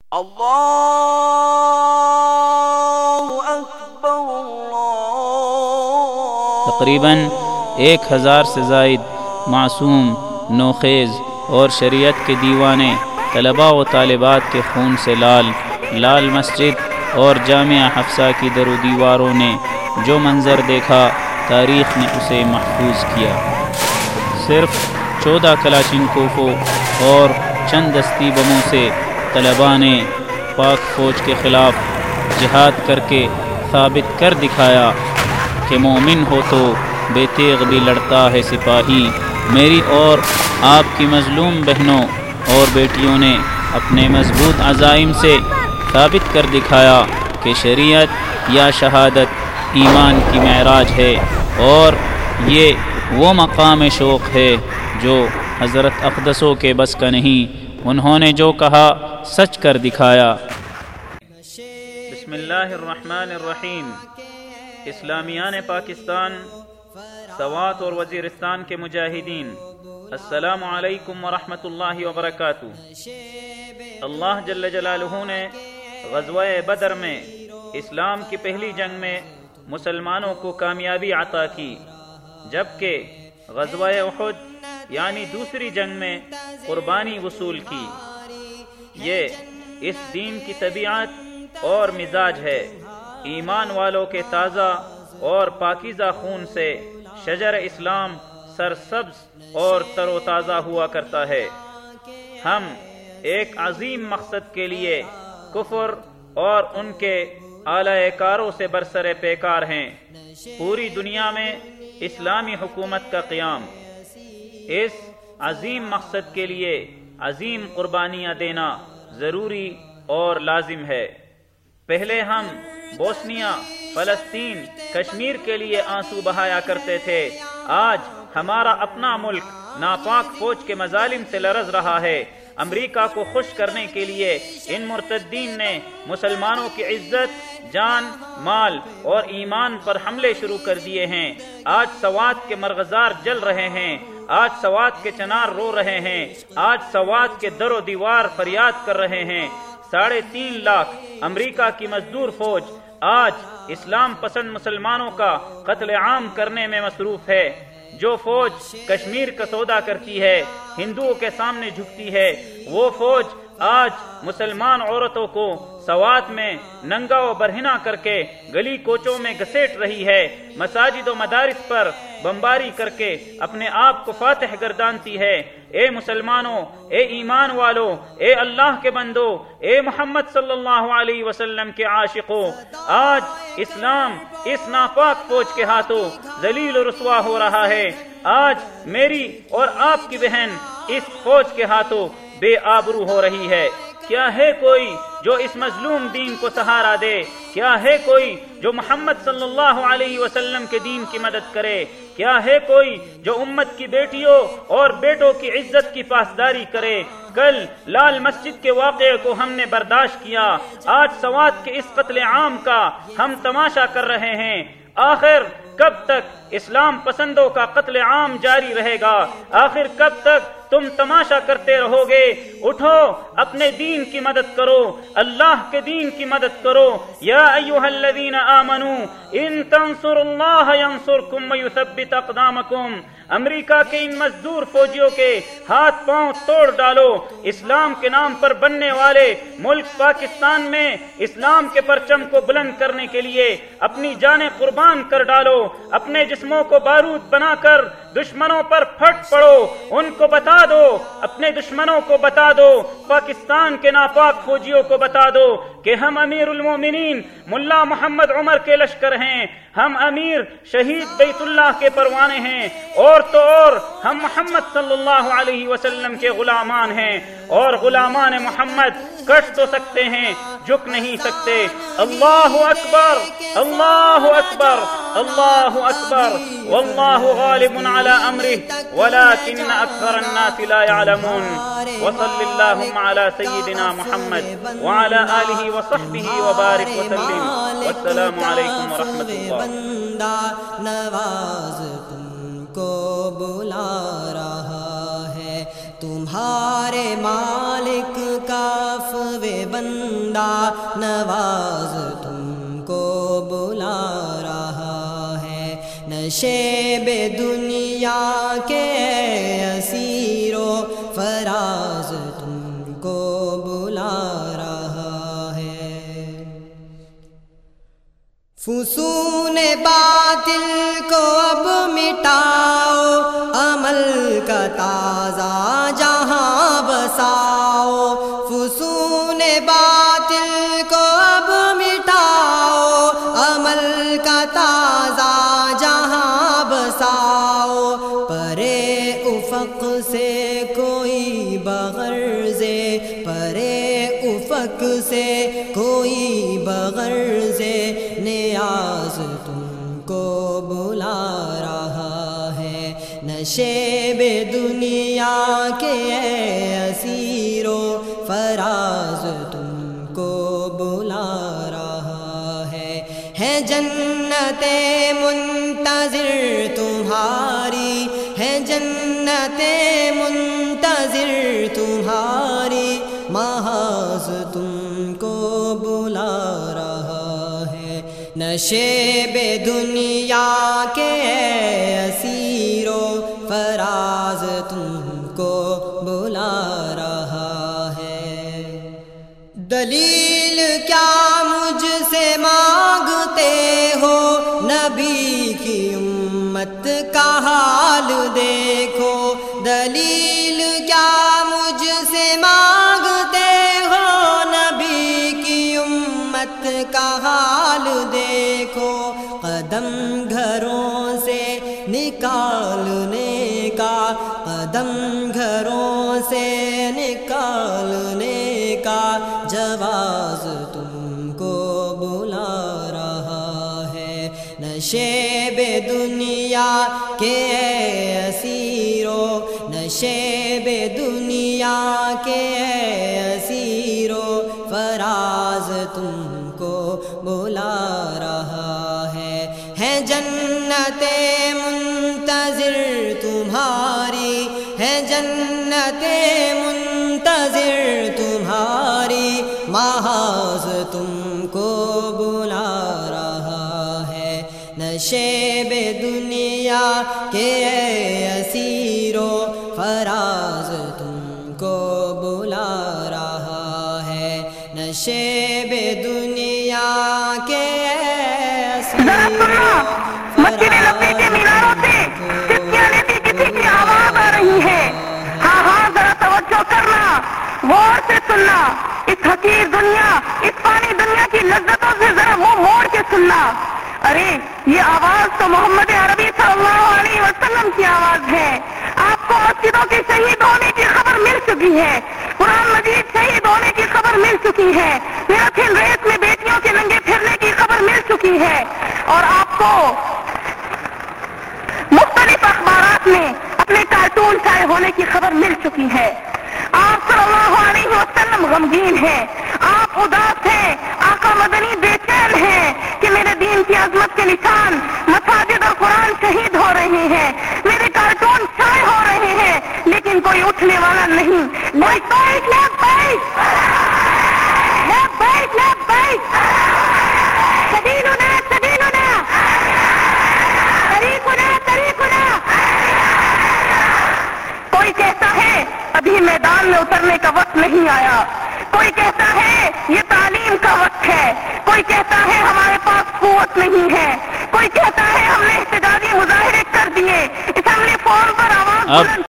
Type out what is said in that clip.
اللہ اکبر اللہ۔ تقریباً 1000 سے زائد معصوم، نوخیز اور شریعت کے دیوانے طلباء و طالبات کے خون سے لال مسجد اور جامعہ حفصہ کی در و دیواروں نے جو منظر دیکھا، تاریخ نے اسے محفوظ کیا۔ صرف 14 کلاشنکوفوں اور چند دستی بموں سے طلباء نے پاک فوج کے خلاف جہاد کر کے ثابت کر دکھایا کہ مومن ہو تو بے تیغ بھی لڑتا ہے سپاہی۔ میری اور آپ کی مظلوم بہنوں اور بیٹیوں نے اپنے مضبوط عزائم سے ثابت کر دکھایا کہ شریعت یا شہادت ایمان کی معراج ہے، اور یہ وہ مقام شوق ہے جو حضرت اقدسوں کے بس کا نہیں۔ انہوں نے جو کہا سچ کر دکھایا۔ بسم اللہ الرحمن الرحیم۔ اسلامیان پاکستان، سوات اور وزیرستان کے مجاہدین، السلام علیکم ورحمۃ اللہ وبرکاتہ۔ اللہ جل جلالہ نے غزوہ بدر میں، اسلام کی پہلی جنگ میں مسلمانوں کو کامیابی عطا کی، جبکہ غزوہ احد یعنی دوسری جنگ میں قربانی وصول کی۔ یہ اس دین کی طبیعت اور مزاج ہے۔ ایمان والوں کے تازہ اور پاکیزہ خون سے شجر اسلام سرسبز اور تر و تازہ ہوا کرتا ہے۔ ہم ایک عظیم مقصد کے لیے کفر اور ان کے اعلی کاروں سے برسر پیکار ہیں، پوری دنیا میں اسلامی حکومت کا قیام۔ اس عظیم مقصد کے لیے عظیم قربانیاں دینا ضروری اور لازم ہے۔ پہلے ہم بوسنیا، فلسطین، کشمیر کے لیے آنسو بہایا کرتے تھے۔ آج ہمارا اپنا ملک ناپاک فوج کے مظالم سے لرز رہا ہے۔ امریکہ کو خوش کرنے کے لیے ان مرتدین نے مسلمانوں کی عزت، جان، مال اور ایمان پر حملے شروع کر دیے ہیں۔ آج سوات کے مرغزار جل رہے ہیں، آج سوات کے چنار رو رہے ہیں، آج سوات کے در و دیوار فریاد کر رہے ہیں۔ 3.5 لاکھ امریکہ کی مزدور فوج آج اسلام پسند مسلمانوں کا قتل عام کرنے میں مصروف ہے۔ جو فوج کشمیر کا سودا کرتی ہے، ہندوؤں کے سامنے جھکتی ہے، وہ فوج آج مسلمان عورتوں کو سوات میں ننگا و برہنہ کر کے گلی کوچوں میں گھسیٹ رہی ہے، مساجد و مدارس پر بمباری کر کے اپنے آپ کو فاتح گردانتی ہے۔ اے مسلمانوں، اے ایمان والو، اے اللہ کے بندو، اے محمد صلی اللہ علیہ وسلم کے عاشقوں، آج اسلام اس ناپاک فوج کے ہاتھوں ذلیل و رسوا ہو رہا ہے۔ آج میری اور آپ کی بہن اس فوج کے ہاتھوں بے آبرو ہو رہی ہے۔ کیا ہے کوئی جو اس مظلوم دین کو سہارا دے؟ کیا ہے کوئی جو محمد صلی اللہ علیہ وسلم کے دین کی مدد کرے؟ کیا ہے کوئی جو امت کی بیٹیوں اور بیٹوں کی عزت کی پاسداری کرے؟ کل لال مسجد کے واقعے کو ہم نے برداشت کیا، آج سوات کے اس قتل عام کا ہم تماشا کر رہے ہیں۔ آخر کب تک اسلام پسندوں کا قتل عام جاری رہے گا؟ آخر کب تک تم تماشا کرتے رہو گے؟ اٹھو، اپنے دین کی مدد کرو، اللہ کے دین کی مدد کرو۔ یا ایھا الذین آمنوا ان تنصروا اللہ ینصرکم ویثبت اقدامکم۔ امریکہ کے ان مزدور فوجیوں کے ہاتھ پاؤں توڑ ڈالو۔ اسلام کے نام پر بننے والے ملک پاکستان میں اسلام کے پرچم کو بلند کرنے کے لیے اپنی جانیں قربان کر ڈالو۔ اپنے جسموں کو بارود بنا کر دشمنوں پر پھٹ پڑو۔ ان کو بتا دو، اپنے دشمنوں کو بتا دو، پاکستان کے ناپاک فوجیوں کو بتا دو کہ ہم امیر المومنین ملا محمد عمر کے لشکر ہیں، ہم امیر شہید بیت اللہ کے پروانے ہیں، اور تو اور ہم محمد صلی اللہ علیہ وسلم کے غلامان ہیں، اور غلامان محمد کٹ تو سکتے ہیں، جھک نہیں سکتے۔ اللہ اکبر، اللہ اکبر، اللہ اکبر، واللہ غالب علی امرہ ولکن اکثر الناس لا يعلمون۔ وصلی اللہم علی سیدنا محمد وعلی آلہ وصحبہ وبارک وسلم، والسلام علیکم ورحمۃ اللہ۔ بندہ نواز تم کو بلا رہا ہے، تمہارے مالک کا عفو بندہ نواز تم کو بلا رہا ہے، نشیب دنیا کے اسیر و فراز تم کو بلا رہا ہے۔ فسون باطل کو اب مٹاؤ، عمل کا تازہ جہاں بساؤ، فسون باطل کو اب مٹاؤ، عمل کا تازہ جہاں بساؤ، پرے افق سے کوئی بغرضے، پرے افق سے کوئی بغرضے نیاز تم کو بلا رہا ہے، نشیب دنیا کے اسیر و فراز تم کو بلا رہا ہے جنت منتظر تمہاری، ہے جنت منتظر تمہاری، محاذ تم کو بلا رہا ہے، نشیب دنیا کے اسیر و فراز تم کو بلا رہا ہے۔ دلیل کیا مجھ سے مانگتے ہو، نبی کی امت کا حال دیکھو، دلیل کیا مجھ سے مانگتے ہو، نبی کی امت کا حال دیکھو، قدم گھروں سے نکالنے کا، قدم گھروں سے نکالنے کا جواز تم کو بلا رہا ہے، نشیب دنیا کے اسیر و، نشیب دنیا کے اسیر و فراز تم کو بلا رہا ہے جنت منتظر تمہاری، ہے جنت منتظر تمہاری، محاذ تم کو بلا رہا ہے، نشیب دنیا کے اسیر و فراز تم کو بلا رہا ہے، نشیب دنیا کے اسیر و مسجد نبوی کے میناروں سے سکیاں لیتی کسی کی آواز آ رہی ہے، ہاں ہاں ذرا توجہ کرنا، غور سے سننا، اس حقیر دنیا، اس فانی دنیا کی لذتوں سے ذرا منہ موڑ کے سننا۔ ارے یہ آواز تو محمد عربی صلی اللہ علیہ وسلم کی آواز ہے۔ آپ کو مسجدوں کے شہید ہونے کی خبر مل چکی ہے، قرآن مجید شہید ہونے کی خبر مل چکی ہے، میراتھن ریس میں بیٹیوں کے ننگے پھرنے کی خبر مل چکی ہے، اور آپ کو مختلف اخبارات میں اپنے کارٹون شائع ہونے کی خبر مل چکی ہے۔ آپ صلی اللہ علیہ وسلم غمگین ہیں، آپ اداس ہیں، آقا مدنی بے چین ہیں کہ میرے دین کی عظمت کے نشان مساجد اور قرآن شہید ہو رہے ہیں، میرے کارٹون شائع ہو رہے ہیں، لیکن کوئی اٹھنے والا نہیں۔ لبیک لبیک لبیک لبیک سبیلنا سبیلنا طریقنا طریقنا۔ کوئی کہتا ہے ابھی میدان میں اترنے کا وقت نہیں آیا، کوئی کہتا ہے یہ تعلیم کا وقت ہے، کوئی کہتا ہے ہمارے پاس قوت نہیں ہے، کوئی کہتا ہے ہم نے احتجاجی مظاہرے کر دیے، اسمبلی فورم پر آواز